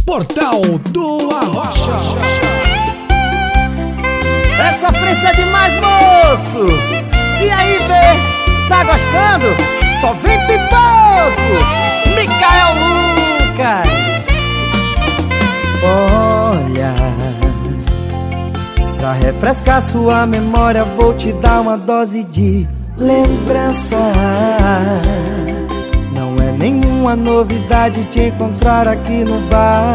Portal do Arrocha. É sofrência demais, moço! E aí, B, tá gostando? Só vem pipoco! Micael Lucas! Olha, pra refrescar sua memória vou te dar uma dose de lembrança. Não é nenhuma novidade te encontrar aqui no bar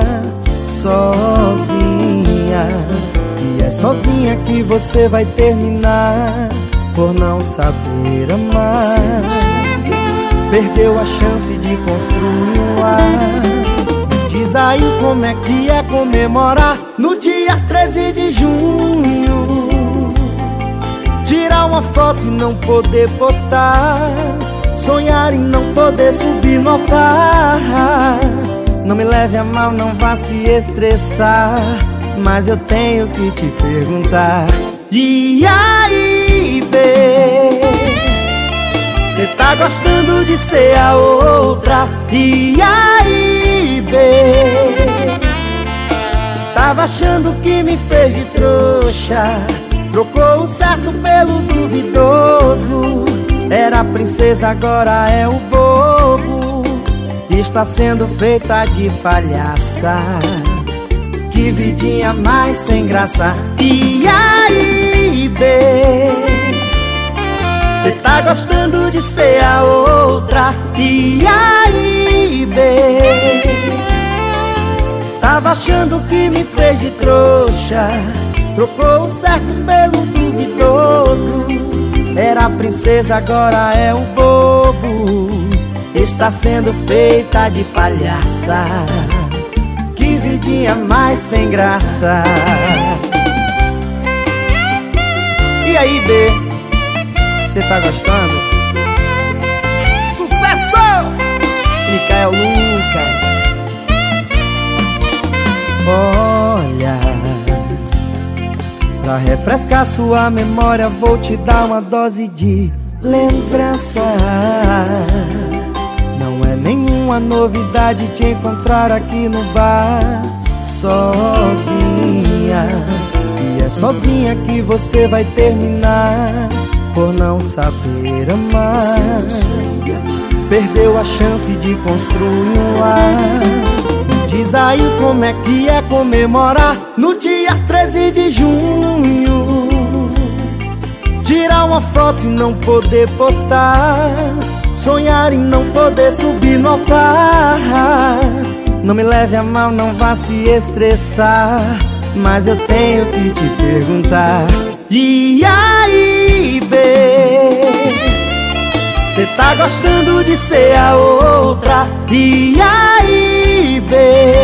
sozinha. E é sozinha que você vai terminar por não saber amar. Perdeu a chance de construir um lar. Me diz aí como é que é comemorar no dia 13 de junho. Tirar uma foto e não poder postar. Sonhar em não poder subir no altar. Não me leve a mal, não vá se estressar, mas eu tenho que te perguntar. E aí, B, cê tá gostando de ser a outra? E aí, B, tava achando que me fez de trouxa. Trocou o certo pelo duvidoso. Era a princesa, agora é o bobo. Está sendo feita de palhaça. Que vidinha mais sem graça. E aí, B, cê tá gostando de ser a outra? E aí, B, tava achando que me fez de trouxa. Trocou o certo pelo duvidoso. Era a princesa, agora é o bobo. Está sendo feita de palhaça. Que vidinha mais sem graça. E aí, B, cê tá gostando? Sucesso! Micael Lucas. Olha, pra refrescar sua memória vou te dar uma dose de lembrança. Não é nenhuma novidade te encontrar aqui no bar sozinha. E é sozinha que você vai terminar por não saber amar. Perdeu a chance de construir um lar. Me diz aí como é que é comemorar no dia 13 de junho. Tirar uma foto e não poder postar. Sonhar em não poder subir no altar. Não me leve a mal, não vá se estressar, mas eu tenho que te perguntar. E aí, B, cê tá gostando de ser a outra? E aí, B,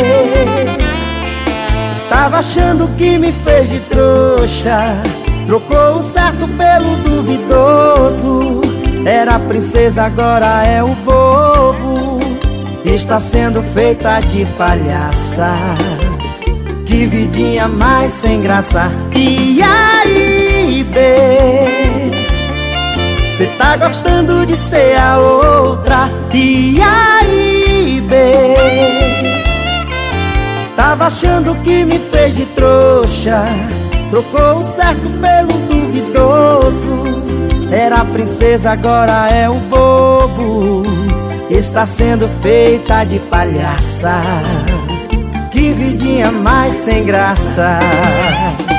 tava achando que me fez de trouxa. Trocou o certo pelo duvidoso. Era a princesa, agora é o bobo. Está sendo feita de palhaça. Que vidinha mais sem graça. E aí, B, cê tá gostando de ser a outra? E aí, B, tava achando que me fez de trouxa. Trocou o certo pelo duvidoso. Era a princesa, agora é o bobo. Está sendo feita de palhaça. Que vidinha mais sem graça.